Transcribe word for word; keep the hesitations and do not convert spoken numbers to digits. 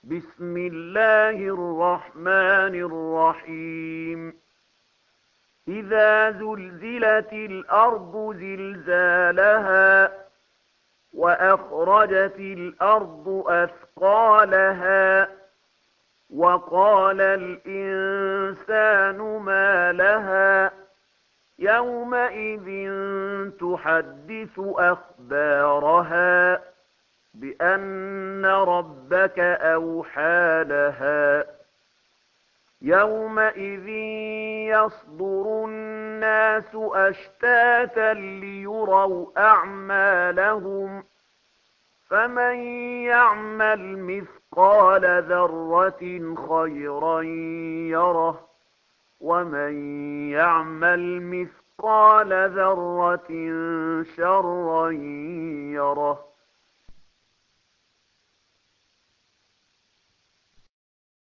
بسم الله الرحمن الرحيم إذا زلزلت الأرض زلزالها وأخرجت الأرض أثقالها وقال الإنسان ما لها يومئذ تحدث أخبارها بأن ربك أوحى لها يومئذ يصدر الناس أشتاتا ليروا أعمالهم فمن يعمل مثقال ذرة خيرا يره ومن يعمل مثقال ذرة شرا يره